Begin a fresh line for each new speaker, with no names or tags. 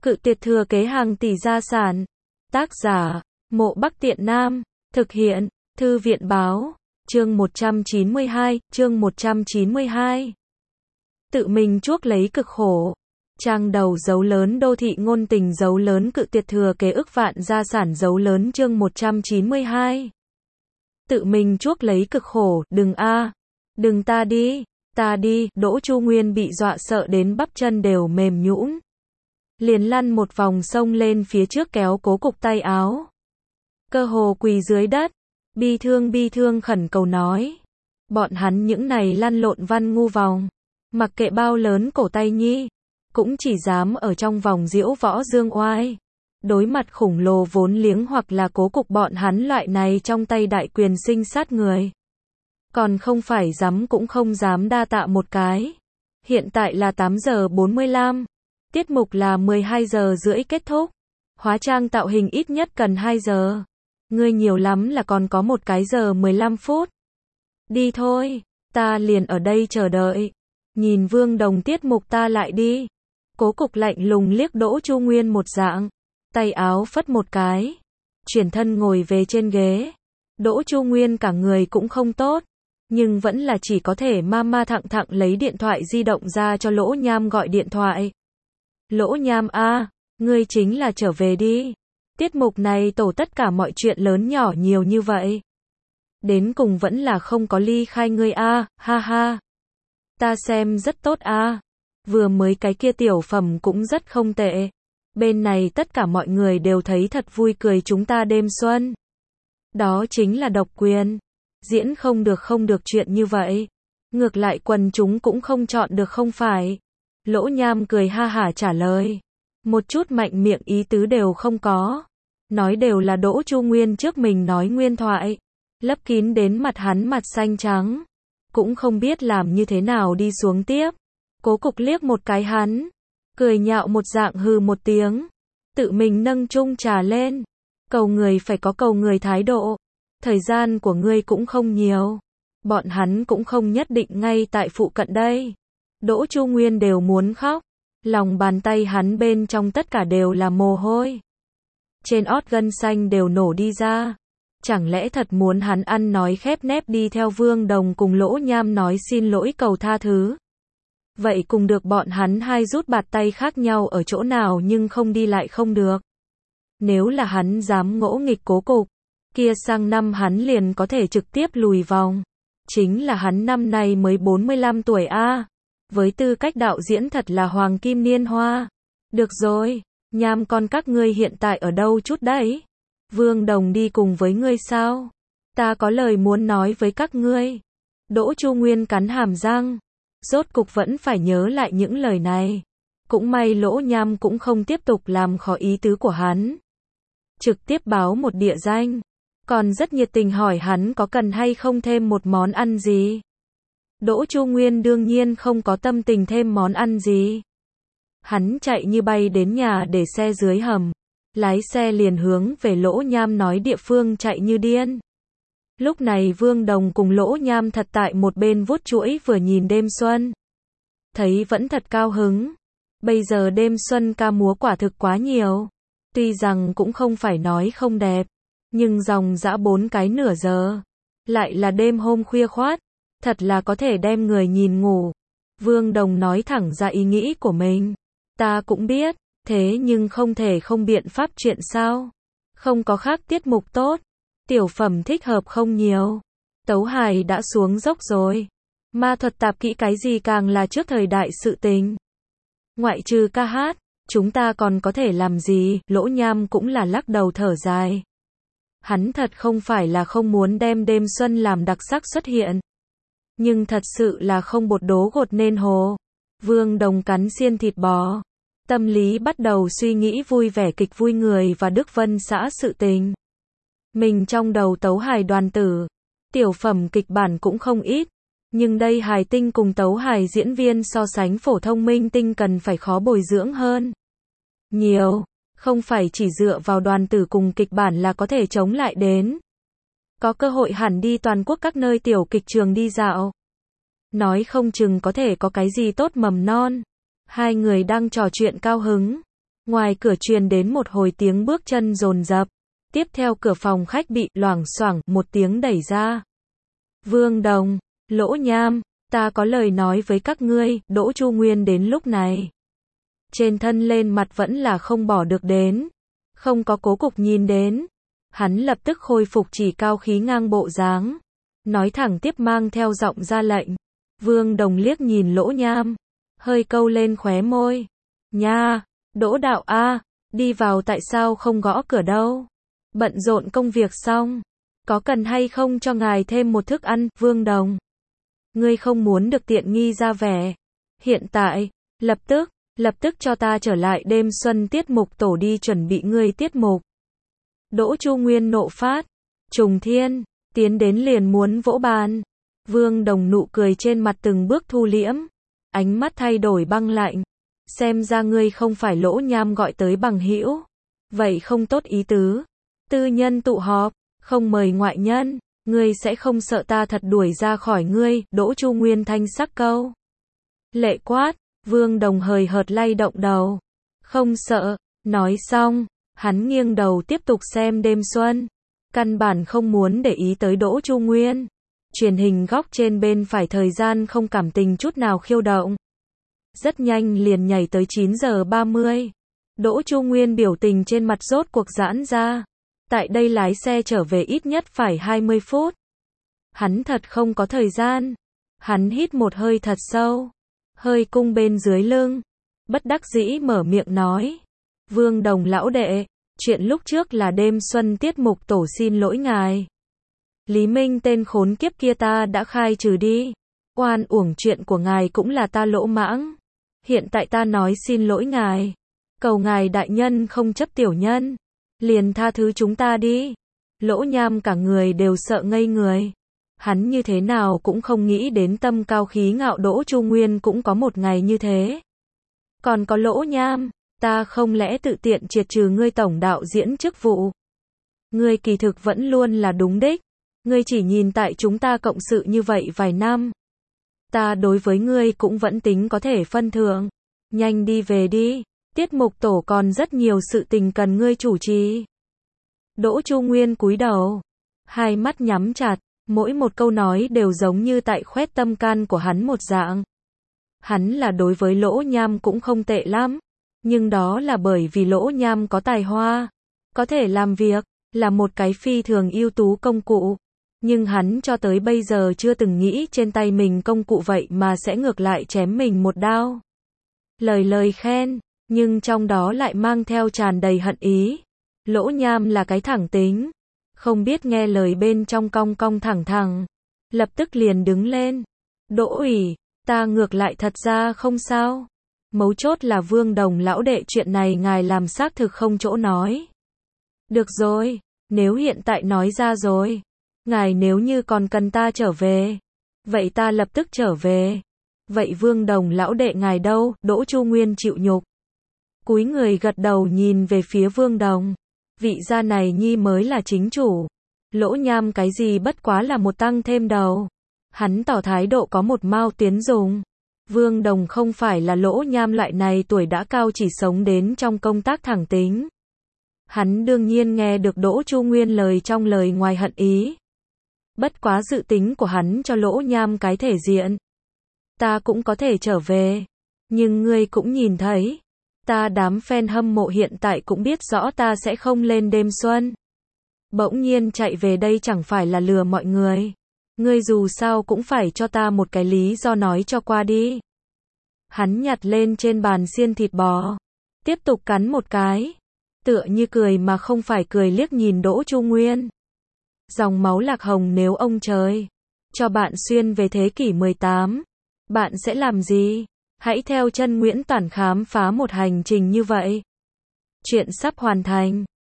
Cự tuyệt thừa kế hàng tỷ gia sản. Tác giả, Mộ Bắc Tiện Nam. Thực hiện, Thư viện báo. Chương 192, chương 192. Tự mình chuốc lấy cực khổ. Trang đầu dấu lớn đô thị ngôn tình dấu lớn cự tuyệt thừa kế ức vạn gia sản dấu lớn chương 192. Tự mình chuốc lấy cực khổ, đừng đừng ta đi, Đỗ Chu Nguyên bị dọa sợ đến bắp chân đều mềm nhũn. Liền lăn một vòng xông lên phía trước kéo Cố Cục tay áo. Cơ hồ quỳ dưới đất, bi thương khẩn cầu nói. Bọn hắn những này lăn lộn văn ngu vòng, mặc kệ bao lớn cổ tay nhi, cũng chỉ dám ở trong vòng diễu võ dương oai. Đối mặt khủng lồ vốn liếng hoặc là Cố Cục bọn hắn loại này trong tay đại quyền sinh sát người. Còn không phải dám cũng không dám đa tạ một cái. Hiện tại là 8 giờ 45. Tiết mục là 12 giờ rưỡi kết thúc. Hóa trang tạo hình ít nhất cần 2 giờ. Ngươi nhiều lắm là còn có 1 cái giờ 15 phút. Đi thôi, ta liền ở đây chờ đợi. Nhìn Vương Đồng tiết mục ta lại đi. Cố Cục lạnh lùng liếc Đỗ Chu Nguyên một dạng. Tay áo phất một cái. Chuyển thân ngồi về trên ghế. Đỗ Chu Nguyên cả người cũng không tốt. Nhưng vẫn là chỉ có thể ma thẳng lấy điện thoại di động ra cho Lỗ Nham gọi điện thoại. Lỗ Nham ngươi chính là trở về đi. Tiết mục này tổ tất cả mọi chuyện lớn nhỏ nhiều như vậy. Đến cùng vẫn là không có ly khai ngươi ha ha. Ta xem rất tốt Vừa mới cái kia tiểu phẩm cũng rất không tệ. Bên này tất cả mọi người đều thấy thật vui cười chúng ta đêm xuân. Đó chính là độc quyền. Diễn không được chuyện như vậy. Ngược lại quần chúng cũng không chọn được không phải. Lỗ Nham cười ha hả trả lời. Một chút mạnh miệng ý tứ đều không có. Nói đều là Đỗ Chu Nguyên trước mình nói nguyên thoại. Lấp kín đến mặt hắn mặt xanh trắng. Cũng không biết làm như thế nào đi xuống tiếp. Cố Cục liếc một cái hắn. Cười nhạo một dạng hừ một tiếng. Tự mình nâng chung trà lên. Cầu người phải có cầu người thái độ. Thời gian của ngươi cũng không nhiều. Bọn hắn cũng không nhất định ngay tại phụ cận đây. Đỗ Chu Nguyên đều muốn khóc. Lòng bàn tay hắn bên trong tất cả đều là mồ hôi. Trên ót gân xanh đều nổ đi ra. Chẳng lẽ thật muốn hắn ăn nói khép nép đi theo Vương Đồng cùng Lỗ Nham nói xin lỗi cầu tha thứ. Vậy cùng được bọn hắn hai rút bạt tay khác nhau ở chỗ nào nhưng không đi lại không được. Nếu là hắn dám ngỗ nghịch Cố Cục, kia sang năm hắn liền có thể trực tiếp lùi vòng. Chính là hắn năm nay mới 45 tuổi với tư cách đạo diễn thật là hoàng kim niên hoa. Được rồi, Nham con các ngươi hiện tại ở đâu chút đấy? Vương Đồng đi cùng với ngươi sao? Ta có lời muốn nói với các ngươi. Đỗ Chu Nguyên cắn hàm răng. Rốt cục vẫn phải nhớ lại những lời này. Cũng may Lỗ Nham cũng không tiếp tục làm khó ý tứ của hắn. Trực tiếp báo một địa danh. Còn rất nhiệt tình hỏi hắn có cần hay không thêm một món ăn gì. Đỗ Chu Nguyên đương nhiên không có tâm tình thêm món ăn gì. Hắn chạy như bay đến nhà để xe dưới hầm. Lái xe liền hướng về Lỗ Nham nói địa phương chạy như điên. Lúc này Vương Đồng cùng Lỗ Nham thật tại một bên vuốt chuỗi vừa nhìn đêm xuân. Thấy vẫn thật cao hứng. Bây giờ đêm xuân ca múa quả thực quá nhiều. Tuy rằng cũng không phải nói không đẹp. Nhưng dòng dã 4 cái nửa giờ. Lại là đêm hôm khuya khoát. Thật là có thể đem người nhìn ngủ. Vương Đồng nói thẳng ra ý nghĩ của mình. Ta cũng biết. Thế nhưng không thể không biện pháp chuyện sao. Không có khác tiết mục tốt. Tiểu phẩm thích hợp không nhiều. Tấu hài đã xuống dốc rồi. Ma thuật tạp kỹ cái gì càng là trước thời đại sự tình. Ngoại trừ ca hát, chúng ta còn có thể làm gì? Lỗ Nham cũng là lắc đầu thở dài. Hắn thật không phải là không muốn đem đêm xuân làm đặc sắc xuất hiện. Nhưng thật sự là không bột đố gột nên hồ. Vương Đồng cắn xiên thịt bò. Tâm lý bắt đầu suy nghĩ vui vẻ kịch vui người và Đức Vân xã sự tình. Mình trong đầu tấu hài đoàn tử. Tiểu phẩm kịch bản cũng không ít. Nhưng đây hài tinh cùng tấu hài diễn viên so sánh phổ thông minh tinh cần phải khó bồi dưỡng hơn. Nhiều. Không phải chỉ dựa vào đoàn tử cùng kịch bản là có thể chống lại đến. Có cơ hội hẳn đi toàn quốc các nơi tiểu kịch trường đi dạo. Nói không chừng có thể có cái gì tốt mầm non. Hai người đang trò chuyện cao hứng. Ngoài cửa truyền đến một hồi tiếng bước chân dồn dập. Tiếp theo cửa phòng khách bị loảng xoảng một tiếng đẩy ra. Vương Đồng, Lỗ Nham, ta có lời nói với các ngươi. Đỗ Chu Nguyên đến lúc này. Trên thân lên mặt vẫn là không bỏ được đến. Không có cố cục nhìn đến. Hắn lập tức khôi phục chỉ cao khí ngang bộ dáng. Nói thẳng tiếp mang theo giọng ra lệnh. Vương Đồng liếc nhìn Lỗ Nham. Hơi câu lên khóe môi. Nha, Đỗ đạo a, đi vào tại sao không gõ cửa đâu? Bận rộn công việc xong. Có cần hay không cho ngài thêm một thức ăn, Vương Đồng? Ngươi không muốn được tiện nghi ra vẻ. Hiện tại, lập tức cho ta trở lại đêm xuân tiết mục tổ đi chuẩn bị ngươi tiết mục. Đỗ Chu Nguyên nộ phát. Trùng Thiên, tiến đến liền muốn vỗ bàn. Vương Đồng nụ cười trên mặt từng bước thu liễm. Ánh mắt thay đổi băng lạnh. Xem ra ngươi không phải Lỗ Nham gọi tới bằng hữu. Vậy không tốt ý tứ. Tư nhân tụ họp, không mời ngoại nhân. Ngươi sẽ không sợ ta thật đuổi ra khỏi ngươi. Đỗ Chu Nguyên thanh sắc câu. Lệ quát. Vương Đồng hời hợt lay động đầu. Không sợ. Nói xong, hắn nghiêng đầu tiếp tục xem đêm xuân. Căn bản không muốn để ý tới Đỗ Chu Nguyên. Truyền hình góc trên bên phải thời gian không cảm tình chút nào khiêu động. Rất nhanh liền nhảy tới 9 giờ 30. Đỗ Chu Nguyên biểu tình trên mặt rốt cuộc giãn ra. Tại đây lái xe trở về ít nhất phải 20 phút. Hắn thật không có thời gian. Hắn hít một hơi thật sâu. Hơi cung bên dưới lưng. Bất đắc dĩ mở miệng nói. Vương Đồng lão đệ, chuyện lúc trước là đêm xuân tiết mục tổ xin lỗi ngài. Lý Minh tên khốn kiếp kia ta đã khai trừ đi. Oan uổng chuyện của ngài cũng là ta lỗ mãng. Hiện tại ta nói xin lỗi ngài. Cầu ngài đại nhân không chấp tiểu nhân. Liền tha thứ chúng ta đi. Lỗ Nham cả người đều sợ ngây người. Hắn như thế nào cũng không nghĩ đến tâm cao khí ngạo Đỗ Chu Nguyên cũng có một ngày như thế. Còn có Lỗ Nham, ta không lẽ tự tiện triệt trừ ngươi tổng đạo diễn chức vụ. Ngươi kỳ thực vẫn luôn là đúng đích. Ngươi chỉ nhìn tại chúng ta cộng sự như vậy vài năm. Ta đối với ngươi cũng vẫn tính có thể phân thưởng. Nhanh đi về đi. Tiết mục tổ còn rất nhiều sự tình cần ngươi chủ trì. Đỗ Chu Nguyên cúi đầu. Hai mắt nhắm chặt. Mỗi một câu nói đều giống như tại khoét tâm can của hắn một dạng. Hắn là đối với Lỗ Nham cũng không tệ lắm. Nhưng đó là bởi vì Lỗ Nham có tài hoa. Có thể làm việc. Là một cái phi thường ưu tú công cụ. Nhưng hắn cho tới bây giờ chưa từng nghĩ trên tay mình công cụ vậy mà sẽ ngược lại chém mình một đao. Lời khen, nhưng trong đó lại mang theo tràn đầy hận ý. Lỗ Nham là cái thẳng tính. Không biết nghe lời bên trong cong cong thẳng thẳng. Lập tức liền đứng lên. Đỗ ủy, ta ngược lại thật ra không sao. Mấu chốt là Vương Đồng lão đệ chuyện này ngài làm xác thực không chỗ nói. Được rồi, nếu hiện tại nói ra rồi. Ngài nếu như còn cần ta trở về. Vậy ta lập tức trở về. Vậy Vương Đồng lão đệ ngài đâu? Đỗ Chu Nguyên chịu nhục. Cúi người gật đầu nhìn về phía Vương Đồng. Vị gia này nhi mới là chính chủ. Lỗ Nham cái gì bất quá là một tăng thêm đầu. Hắn tỏ thái độ có một mao tiến dùng. Vương Đồng không phải là Lỗ Nham loại này tuổi đã cao chỉ sống đến trong công tác thẳng tính. Hắn đương nhiên nghe được Đỗ Chu Nguyên lời trong lời ngoài hận ý. Bất quá dự tính của hắn cho Lỗ Nham cái thể diện. Ta cũng có thể trở về. Nhưng ngươi cũng nhìn thấy. Ta đám fan hâm mộ hiện tại cũng biết rõ ta sẽ không lên đêm xuân. Bỗng nhiên chạy về đây chẳng phải là lừa mọi người. Ngươi dù sao cũng phải cho ta một cái lý do nói cho qua đi. Hắn nhặt lên trên bàn xiên thịt bò. Tiếp tục cắn một cái. Tựa như cười mà không phải cười liếc nhìn Đỗ Chu Nguyên. Dòng máu lạc hồng nếu ông trời cho bạn xuyên về thế kỷ 18, bạn sẽ làm gì? Hãy theo chân Nguyễn Toản khám phá một hành trình như vậy. Chuyện sắp hoàn thành.